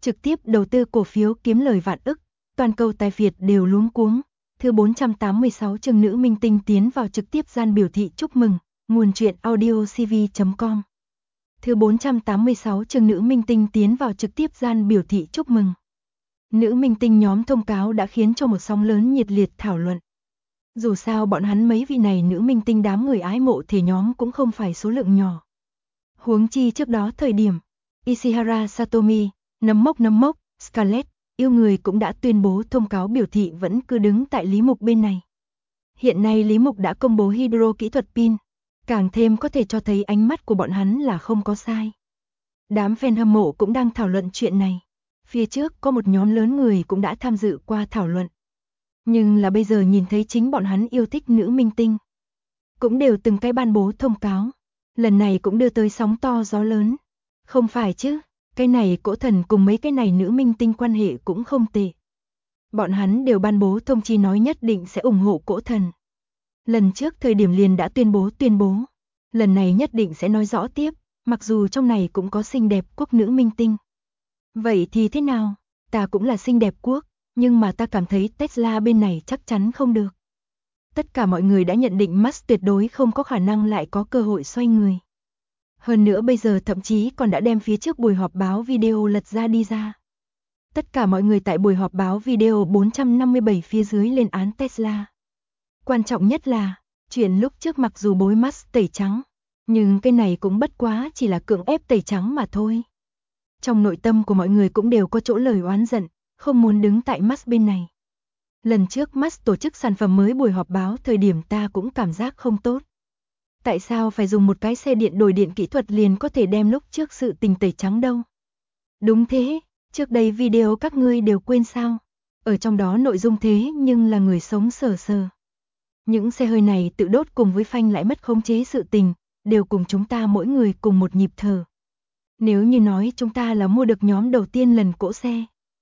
trực tiếp đầu tư cổ phiếu kiếm lời vạn ức, toàn cầu tài Việt đều luống cuống. Thứ 486 chương nữ minh tinh tiến vào trực tiếp gian biểu thị chúc mừng, nguồn truyện audiocv.com. Thứ 486 chương nữ minh tinh tiến vào trực tiếp gian biểu thị chúc mừng. Nữ minh tinh nhóm thông cáo đã khiến cho một sóng lớn nhiệt liệt thảo luận. Dù sao bọn hắn mấy vị này nữ minh tinh đám người ái mộ thể nhóm cũng không phải số lượng nhỏ. Huống chi trước đó thời điểm, Ishihara Satomi, nấm mốc, Scarlett, yêu người cũng đã tuyên bố thông cáo biểu thị vẫn cứ đứng tại Lý Mục bên này. Hiện nay Lý Mục đã công bố hydro kỹ thuật pin, càng thêm có thể cho thấy ánh mắt của bọn hắn là không có sai. Đám fan hâm mộ cũng đang thảo luận chuyện này. Phía trước có một nhóm lớn người cũng đã tham dự qua thảo luận. Nhưng là bây giờ nhìn thấy chính bọn hắn yêu thích nữ minh tinh. Cũng đều từng cái ban bố thông cáo. Lần này cũng đưa tới sóng to gió lớn. Không phải chứ, cái này Cỗ Thần cùng mấy cái này nữ minh tinh quan hệ cũng không tệ. Bọn hắn đều ban bố thông chi nói nhất định sẽ ủng hộ Cỗ Thần. Lần trước thời điểm liền đã tuyên bố. Lần này nhất định sẽ nói rõ tiếp, mặc dù trong này cũng có xinh đẹp quốc nữ minh tinh. Vậy thì thế nào? Ta cũng là xinh đẹp quốc, nhưng mà ta cảm thấy Tesla bên này chắc chắn không được. Tất cả mọi người đã nhận định Musk tuyệt đối không có khả năng lại có cơ hội xoay người. Hơn nữa bây giờ thậm chí còn đã đem phía trước buổi họp báo video lật ra đi ra. Tất cả mọi người tại buổi họp báo video 457 phía dưới lên án Tesla. Quan trọng nhất là, chuyện lúc trước mặc dù bối Musk tẩy trắng, nhưng cái này cũng bất quá chỉ là cưỡng ép tẩy trắng mà thôi. Trong nội tâm của mọi người cũng đều có chỗ lời oán giận, không muốn đứng tại Musk bên này. Lần trước Musk tổ chức sản phẩm mới buổi họp báo thời điểm ta cũng cảm giác không tốt. Tại sao phải dùng một cái xe điện đổi điện kỹ thuật liền có thể đem lúc trước sự tình tẩy trắng đâu? Đúng thế, trước đây video các ngươi đều quên sao? Ở trong đó nội dung thế nhưng là người sống sờ sờ. Những xe hơi này tự đốt cùng với phanh lại mất khống chế sự tình, đều cùng chúng ta mỗi người cùng một nhịp thở. Nếu như nói chúng ta là mua được nhóm đầu tiên lần cỗ xe.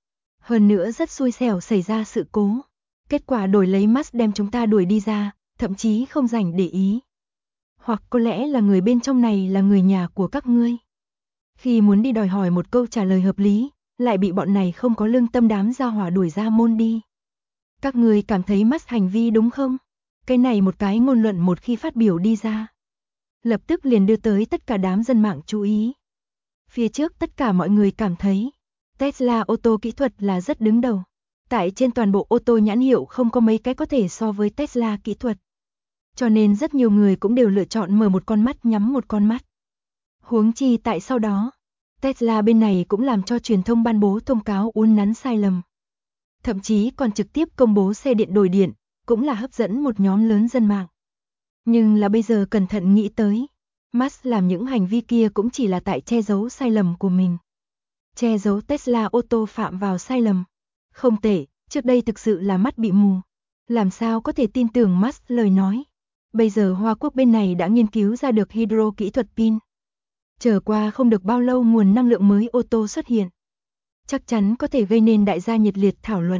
Hơn nữa rất xui xẻo xảy ra sự cố. Kết quả đổi lấy Musk đem chúng ta đuổi đi ra, thậm chí không rảnh để ý. Hoặc có lẽ là người bên trong này là người nhà của các ngươi. Khi muốn đi đòi hỏi một câu trả lời hợp lý, lại bị bọn này không có lương tâm đám gia hỏa đuổi ra môn đi. Các ngươi cảm thấy Musk hành vi đúng không? Cái này một cái ngôn luận một khi phát biểu đi ra, lập tức liền đưa tới tất cả đám dân mạng chú ý. Phía trước tất cả mọi người cảm thấy Tesla ô tô kỹ thuật là rất đứng đầu. Tại trên toàn bộ ô tô nhãn hiệu không có mấy cái có thể so với Tesla kỹ thuật. Cho nên rất nhiều người cũng đều lựa chọn mở một con mắt nhắm một con mắt. Huống chi tại sau đó, Tesla bên này cũng làm cho truyền thông ban bố thông cáo uốn nắn sai lầm. Thậm chí còn trực tiếp công bố xe điện đổi điện, cũng là hấp dẫn một nhóm lớn dân mạng. Nhưng là bây giờ cẩn thận nghĩ tới, Musk làm những hành vi kia cũng chỉ là tại che giấu sai lầm của mình. Che giấu Tesla ô tô phạm vào sai lầm. Không tệ, trước đây thực sự là mắt bị mù. Làm sao có thể tin tưởng Musk lời nói. Bây giờ Hoa Quốc bên này đã nghiên cứu ra được hydro kỹ thuật pin. Chờ qua không được bao lâu nguồn năng lượng mới ô tô xuất hiện. Chắc chắn có thể gây nên đại gia nhiệt liệt thảo luận.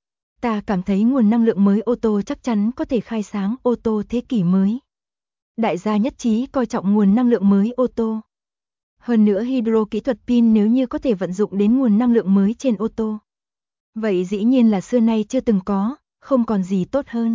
Ta cảm thấy nguồn năng lượng mới ô tô chắc chắn có thể khai sáng ô tô thế kỷ mới. Đại gia nhất trí coi trọng nguồn năng lượng mới ô tô. Hơn nữa hydro kỹ thuật pin nếu như có thể vận dụng đến nguồn năng lượng mới trên ô tô. Vậy dĩ nhiên là xưa nay chưa từng có, không còn gì tốt hơn.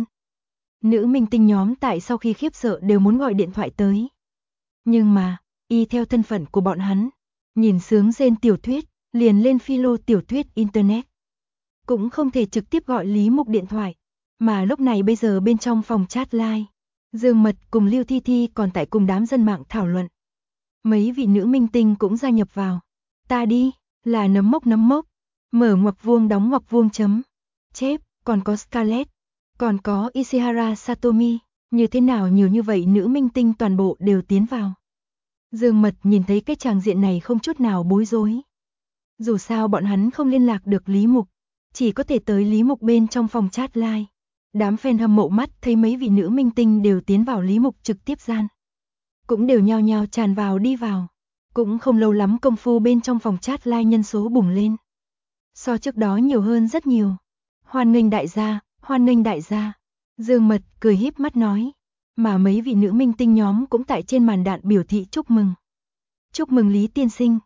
Nữ minh tinh nhóm tại sau khi khiếp sợ đều muốn gọi điện thoại tới. Nhưng mà, y theo thân phận của bọn hắn, nhìn sướng rên tiểu thuyết, liền lên philo tiểu thuyết Internet. Cũng không thể trực tiếp gọi Lý Mục điện thoại, mà lúc này bây giờ bên trong phòng chat live, Dương Mật cùng Lưu Thi Thi còn tại cùng đám dân mạng thảo luận. Mấy vị nữ minh tinh cũng gia nhập vào. Ta đi, là nấm mốc, mở ngoặc vuông đóng ngoặc vuông chấm. Chép, còn có Scarlett, còn có Ishihara Satomi, như thế nào nhiều như vậy nữ minh tinh toàn bộ đều tiến vào. Dương Mật nhìn thấy cái tràng diện này không chút nào bối rối. Dù sao bọn hắn không liên lạc được Lý Mục, chỉ có thể tới Lý Mục bên trong phòng chat live. Đám fan hâm mộ mắt thấy mấy vị nữ minh tinh đều tiến vào Lý Mục trực tiếp gian. Cũng đều nhao nhao tràn vào đi vào. Cũng không lâu lắm công phu bên trong phòng chat live nhân số bùng lên. So trước đó nhiều hơn rất nhiều. Hoan nghênh đại gia, hoan nghênh đại gia. Dương Mật cười híp mắt nói. Mà mấy vị nữ minh tinh nhóm cũng tại trên màn đạn biểu thị chúc mừng. Chúc mừng Lý tiên sinh.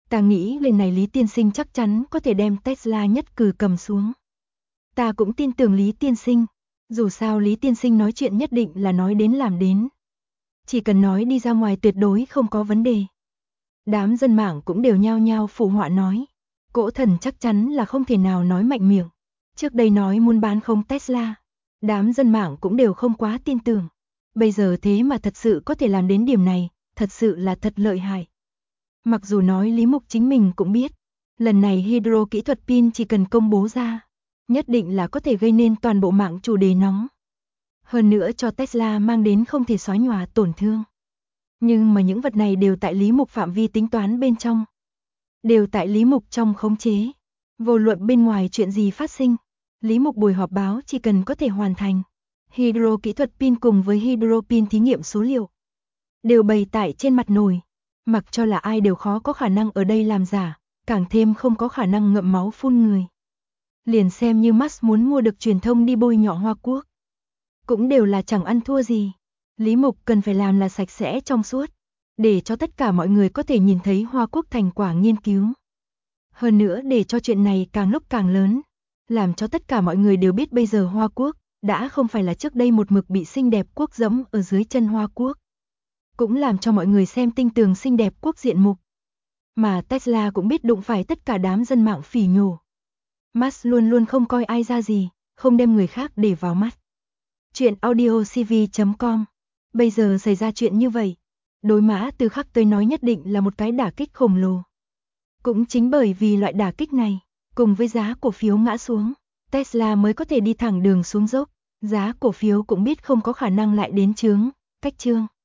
Ta nghĩ lần này Lý tiên sinh chắc chắn có thể đem Tesla nhất cử cầm xuống. Ta cũng tin tưởng Lý tiên sinh. Dù sao Lý tiên sinh nói chuyện nhất định là nói đến làm đến. Chỉ cần nói đi ra ngoài tuyệt đối không có vấn đề. Đám dân mạng cũng đều nhao nhao phụ họa nói. Cỗ thần chắc chắn là không thể nào nói mạnh miệng. Trước đây nói muốn bán không Tesla. Đám dân mạng cũng đều không quá tin tưởng. Bây giờ thế mà thật sự có thể làm đến điểm này, thật sự là thật lợi hại. Mặc dù nói Lý Mục chính mình cũng biết, lần này hydro kỹ thuật pin chỉ cần công bố ra, nhất định là có thể gây nên toàn bộ mạng chủ đề nóng. Hơn nữa cho Tesla mang đến không thể xóa nhòa tổn thương. Nhưng mà những vật này đều tại Lý Mục phạm vi tính toán bên trong. Đều tại Lý Mục trong khống chế. Vô luận bên ngoài chuyện gì phát sinh, Lý Mục buổi họp báo chỉ cần có thể hoàn thành. Hydro kỹ thuật pin cùng với hydro pin thí nghiệm số liệu đều bày tại trên mặt nồi. Mặc cho là ai đều khó có khả năng ở đây làm giả, càng thêm không có khả năng ngậm máu phun người. Liền xem như Musk muốn mua được truyền thông đi bôi nhọ Hoa Quốc, cũng đều là chẳng ăn thua gì. Lý Mục cần phải làm là sạch sẽ trong suốt, để cho tất cả mọi người có thể nhìn thấy Hoa Quốc thành quả nghiên cứu. Hơn nữa để cho chuyện này càng lúc càng lớn, làm cho tất cả mọi người đều biết bây giờ Hoa Quốc đã không phải là trước đây một mực bị xinh đẹp quốc giẫm ở dưới chân Hoa Quốc. Cũng làm cho mọi người xem tinh tường xinh đẹp quốc diện mục. Mà Tesla cũng biết đụng phải tất cả đám dân mạng phỉ nhổ. Musk luôn luôn không coi ai ra gì, không đem người khác để vào mắt. Chuyện audiocv.com. Bây giờ xảy ra chuyện như vậy, đối Mã Từ Khắc tới nói nhất định là một cái đả kích khổng lồ. Cũng chính bởi vì loại đả kích này, cùng với giá cổ phiếu ngã xuống, Tesla mới có thể đi thẳng đường xuống dốc. Giá cổ phiếu cũng biết không có khả năng lại đến chướng, cách trương.